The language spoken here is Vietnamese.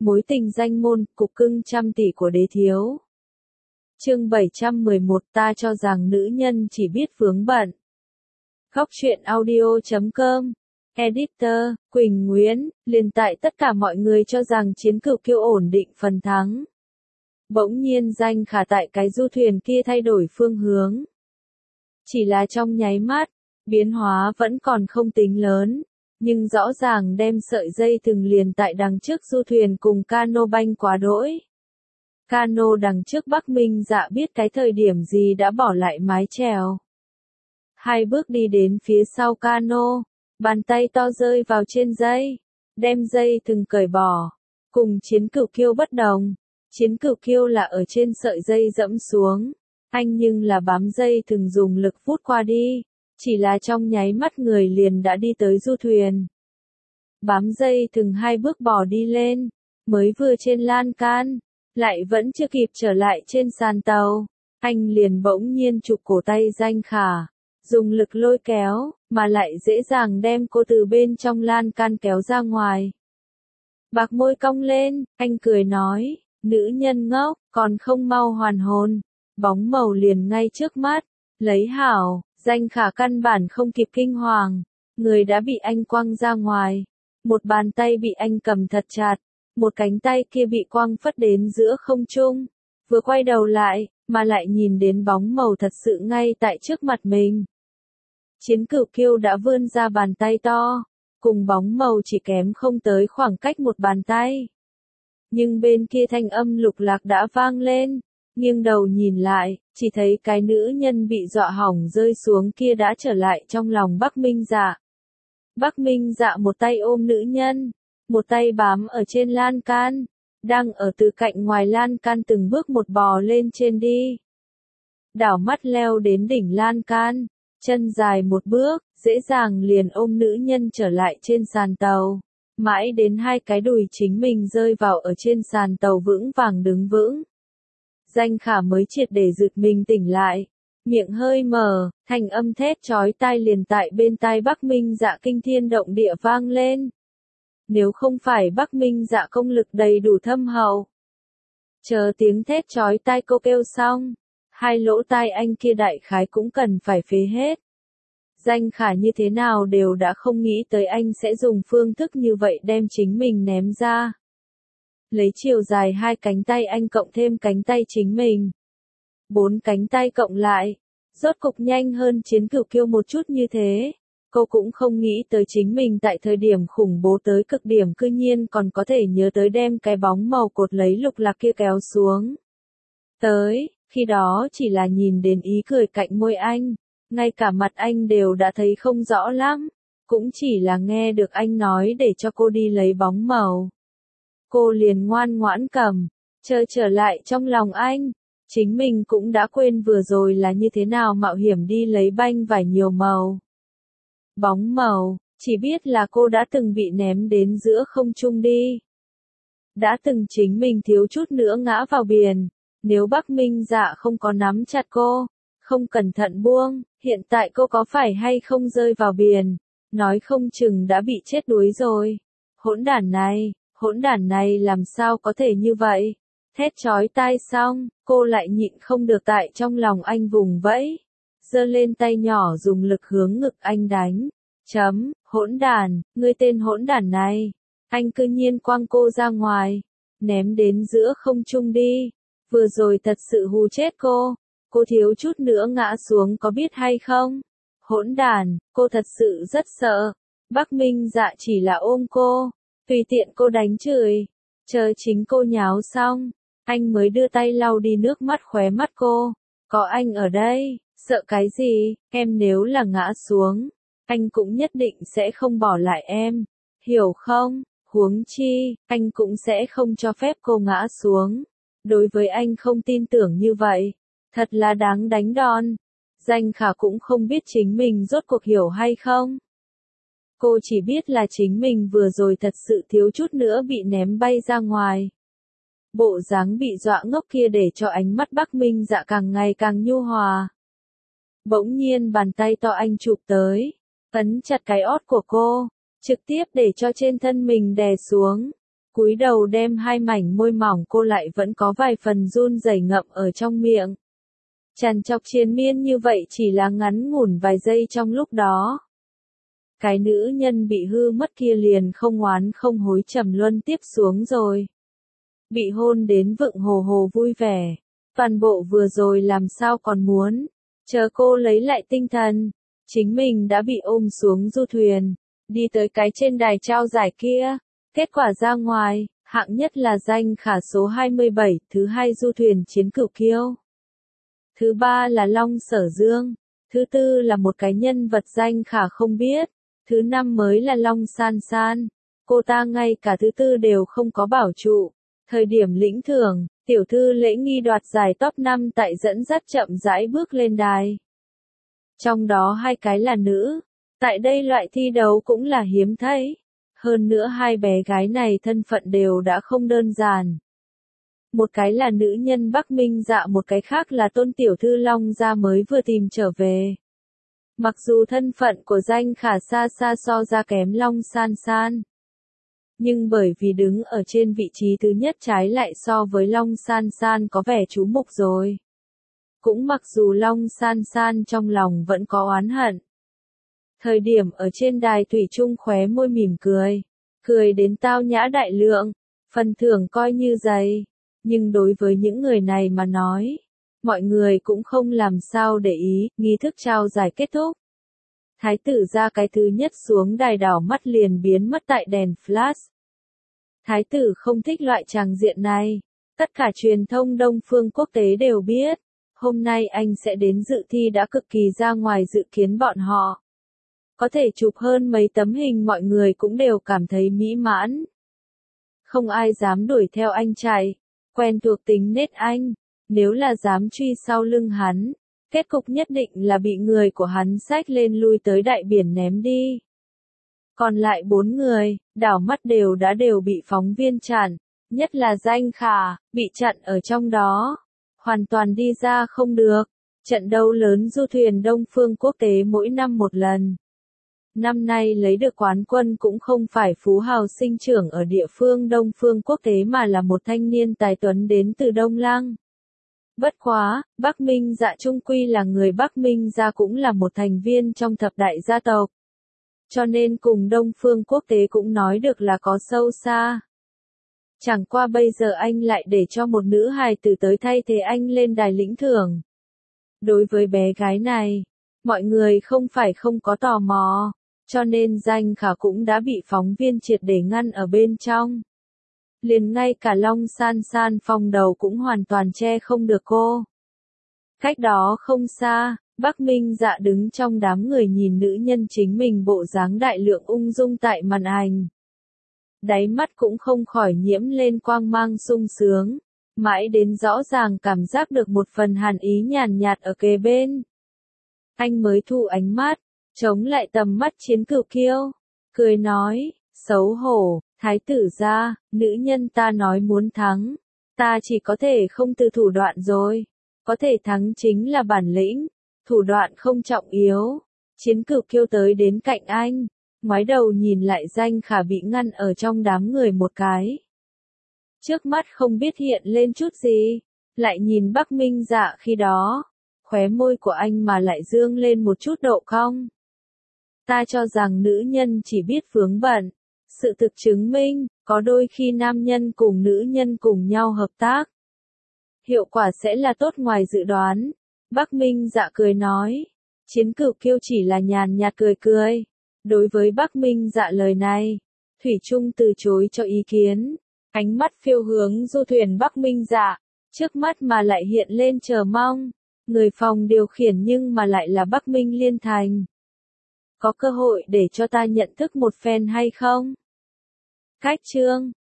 Mối tình danh môn, cục cưng trăm tỷ của đế thiếu. Chương 711 ta cho rằng nữ nhân chỉ biết vướng bận. Góc truyện audio.com. Editor, Quỳnh Nguyễn, liền tại tất cả mọi người cho rằng chiến cựu kiêu ổn định phần thắng. Bỗng nhiên Danh Khả tại cái du thuyền kia thay đổi phương hướng. Chỉ là trong nháy mắt, biến hóa vẫn còn không tính lớn, nhưng rõ ràng đem sợi dây thừng liền tại đằng trước du thuyền cùng cano banh quá đỗi. Cano đằng trước Bắc Minh Dạ biết cái thời điểm gì đã bỏ lại mái chèo. Hai bước đi đến phía sau cano, bàn tay to rơi vào trên dây, đem dây thừng cởi bỏ. Cùng chiến cựu kiêu bất đồng, chiến cựu kiêu là ở trên sợi dây dẫm xuống, anh nhưng là bám dây thừng dùng lực vút qua đi, chỉ là trong nháy mắt người liền đã đi tới du thuyền. Bám dây thừng hai bước bò đi lên, mới vừa trên lan can, lại vẫn chưa kịp trở lại trên sàn tàu, anh liền bỗng nhiên chụp cổ tay Danh Khả, dùng lực lôi kéo, mà lại dễ dàng đem cô từ bên trong lan can kéo ra ngoài. Bạc môi cong lên, anh cười nói, nữ nhân ngốc, còn không mau hoàn hồn, bóng màu liền ngay trước mắt, lấy hảo, Danh Khả căn bản không kịp kinh hoàng, người đã bị anh quăng ra ngoài, một bàn tay bị anh cầm thật chặt, một cánh tay kia bị quăng phất đến giữa không trung, vừa quay đầu lại, mà lại nhìn đến bóng màu thật sự ngay tại trước mặt mình. Chiến cựu kiêu đã vươn ra bàn tay to, cùng bóng màu chỉ kém không tới khoảng cách một bàn tay. Nhưng bên kia thanh âm lục lạc đã vang lên, nghiêng đầu nhìn lại, chỉ thấy cái nữ nhân bị dọa hỏng rơi xuống kia đã trở lại trong lòng Bắc Minh Dạ. Bắc Minh Dạ một tay ôm nữ nhân, một tay bám ở trên lan can, đang ở từ cạnh ngoài lan can từng bước một bò lên trên đi. Đảo mắt leo đến đỉnh lan can, chân dài một bước, dễ dàng liền ôm nữ nhân trở lại trên sàn tàu. Mãi đến hai cái đùi chính mình rơi vào ở trên sàn tàu vững vàng đứng vững. Danh Khả mới triệt để giật mình tỉnh lại, miệng hơi mở, thanh âm thét chói tai liền tại bên tai Bắc Minh Dạ kinh thiên động địa vang lên. Nếu không phải Bắc Minh Dạ công lực đầy đủ thâm hậu. Chờ tiếng thét chói tai cô kêu xong, hai lỗ tai anh kia đại khái cũng cần phải phế hết. Danh Khả như thế nào đều đã không nghĩ tới anh sẽ dùng phương thức như vậy đem chính mình ném ra. Lấy chiều dài hai cánh tay anh cộng thêm cánh tay chính mình. 4 cánh tay cộng lại, rốt cục nhanh hơn chiến cựu kiêu một chút như thế. Cô cũng không nghĩ tới chính mình tại thời điểm khủng bố tới cực điểm cư nhiên còn có thể nhớ tới đem cái bóng màu cột lấy lục lạc kia kéo xuống. Tới, khi đó chỉ là nhìn đến ý cười cạnh môi anh, ngay cả mặt anh đều đã thấy không rõ lắm, cũng chỉ là nghe được anh nói để cho cô đi lấy bóng màu. Cô liền ngoan ngoãn cầm, chờ trở lại trong lòng anh, chính mình cũng đã quên vừa rồi là như thế nào mạo hiểm đi lấy banh vải nhiều màu. Bóng màu, chỉ biết là cô đã từng bị ném đến giữa không trung đi. Đã từng chính mình thiếu chút nữa ngã vào biển, nếu Bắc Minh Dạ không có nắm chặt cô, không cẩn thận buông, hiện tại cô có phải hay không rơi vào biển, nói không chừng đã bị chết đuối rồi. Hỗn đản này làm sao có thể như vậy? Thét chói tai xong, cô lại nhịn không được tại trong lòng anh vùng vẫy, giơ lên tay nhỏ dùng lực hướng ngực anh đánh. Hỗn đản, ngươi tên hỗn đản này. Anh cư nhiên quăng cô ra ngoài, ném đến giữa không trung đi. Vừa rồi thật sự hù chết cô thiếu chút nữa ngã xuống có biết hay không? Hỗn đản, cô thật sự rất sợ. Bắc Minh Dạ chỉ là ôm cô, tùy tiện cô đánh chửi. Chờ chính cô nháo xong, anh mới đưa tay lau đi nước mắt khóe mắt cô. Có anh ở đây, sợ cái gì, em nếu là ngã xuống, anh cũng nhất định sẽ không bỏ lại em, hiểu không? Huống chi, anh cũng sẽ không cho phép cô ngã xuống. Đối với anh không tin tưởng như vậy, thật là đáng đánh đòn. Danh Khả cũng không biết chính mình rốt cuộc hiểu hay không. Cô chỉ biết là chính mình vừa rồi thật sự thiếu chút nữa bị ném bay ra ngoài. Bộ dáng bị dọa ngốc kia để cho ánh mắt Bắc Minh Dạ càng ngày càng nhu hòa. Bỗng nhiên bàn tay to anh chụp tới, ấn chặt cái ót của cô, trực tiếp để cho trên thân mình đè xuống. cúi đầu đem hai mảnh môi mỏng cô lại vẫn có vài phần run rẩy ngậm ở trong miệng. Trằn trọc triền miên như vậy chỉ là ngắn ngủn vài giây trong lúc đó. Cái nữ nhân bị hư mất kia liền không oán không hối trầm luân tiếp xuống rồi. Bị hôn đến vựng hồ hồ vui vẻ. Toàn bộ vừa rồi làm sao còn muốn. Chờ cô lấy lại tinh thần. Chính mình đã bị ôm xuống du thuyền. Đi tới cái trên đài trao giải kia. Kết quả ra ngoài, hạng nhất là danh khả số 27, thứ hai du thuyền chiến cửu kiêu. Thứ ba là Long Sở Dương. Thứ tư là một cái nhân vật danh khả không biết. Thứ năm mới là Long San San. Cô ta ngay cả thứ tư đều không có bảo trụ. Thời điểm lĩnh thưởng, tiểu thư lễ nghi đoạt giải top 5 tại dẫn dắt chậm rãi bước lên đài. Trong đó hai cái là nữ. Tại đây loại thi đấu cũng là hiếm thấy. Hơn nữa hai bé gái này thân phận đều đã không đơn giản. Một cái là nữ nhân Bắc Minh Dạ, một cái khác là tôn tiểu thư Long gia mới vừa tìm trở về. Mặc dù thân phận của danh khả xa xa so ra kém Long San San. Nhưng bởi vì đứng ở trên vị trí thứ nhất trái lại so với Long San San có vẻ chú mục rồi. Cũng mặc dù Long San San trong lòng vẫn có oán hận. Thời điểm ở trên đài thủy chung khóe môi mỉm cười. Cười đến tao nhã đại lượng. Phần thưởng coi như dày. Nhưng đối với những người này mà nói, mọi người cũng không làm sao để ý. Nghi thức trao giải kết thúc. Thái tử ra cái thứ nhất xuống đài đảo mắt liền biến mất tại đèn flash. Thái tử không thích loại tràng diện này. Tất cả truyền thông Đông Phương quốc tế đều biết. Hôm nay anh sẽ đến dự thi đã cực kỳ ra ngoài dự kiến bọn họ. Có thể chụp hơn mấy tấm hình mọi người cũng đều cảm thấy mỹ mãn. Không ai dám đuổi theo anh chạy. Quen thuộc tính nết anh. Nếu là dám truy sau lưng hắn, kết cục nhất định là bị người của hắn xách lên lui tới đại biển ném đi. Còn lại 4 người, đảo mắt đều bị phóng viên chặn, nhất là danh khả, bị chặn ở trong đó. Hoàn toàn đi ra không được. Trận đấu lớn du thuyền Đông Phương quốc tế mỗi năm một lần. Năm nay lấy được quán quân cũng không phải phú hào sinh trưởng ở địa phương Đông Phương quốc tế mà là một thanh niên tài tuấn đến từ Đông Lăng. Bất quá, Bắc Minh Dạ chung quy là người Bắc Minh Dạ cũng là một thành viên trong thập đại gia tộc. Cho nên cùng Đông Phương quốc tế cũng nói được là có sâu xa. Chẳng qua bây giờ anh lại để cho một nữ hài tử tới thay thế anh lên đài lĩnh thưởng. Đối với bé gái này, mọi người không phải không có tò mò, cho nên danh khả cũng đã bị phóng viên triệt để ngăn ở bên trong. Liền ngay cả Long San San phòng đầu cũng hoàn toàn che không được cô. Cách đó không xa, Bắc Minh Dạ đứng trong đám người nhìn nữ nhân chính mình bộ dáng đại lượng ung dung tại màn ảnh. Đáy mắt cũng không khỏi nhiễm lên quang mang sung sướng, mãi đến rõ ràng cảm giác được một phần hàn ý nhàn nhạt ở kề bên. Anh mới thu ánh mắt, chống lại tầm mắt chiến cửu kiêu, cười nói, xấu hổ, thái tử gia, nữ nhân ta nói muốn thắng, ta chỉ có thể không từ thủ đoạn rồi, có thể thắng chính là bản lĩnh, thủ đoạn không trọng yếu. Chiến cửu kiêu tới đến cạnh anh, ngoái đầu nhìn lại danh khả bị ngăn ở trong đám người một cái. Trước mắt không biết hiện lên chút gì, lại nhìn Bắc Minh Dạ khi đó, khóe môi của anh mà lại dương lên một chút độ cong. Ta cho rằng nữ nhân chỉ biết vướng bận. Sự thực chứng minh, có đôi khi nam nhân cùng nữ nhân cùng nhau hợp tác. Hiệu quả sẽ là tốt ngoài dự đoán. Bắc Minh Dạ cười nói. Chiến cửu kiêu chỉ là nhàn nhạt cười cười. Đối với Bắc Minh Dạ lời này, thủy chung từ chối cho ý kiến. Ánh mắt phiêu hướng du thuyền Bắc Minh Dạ, trước mắt mà lại hiện lên chờ mong. Người phòng điều khiển nhưng mà lại là Bắc Minh Liên Thành. Có cơ hội để cho ta nhận thức một phen hay không? Cách chương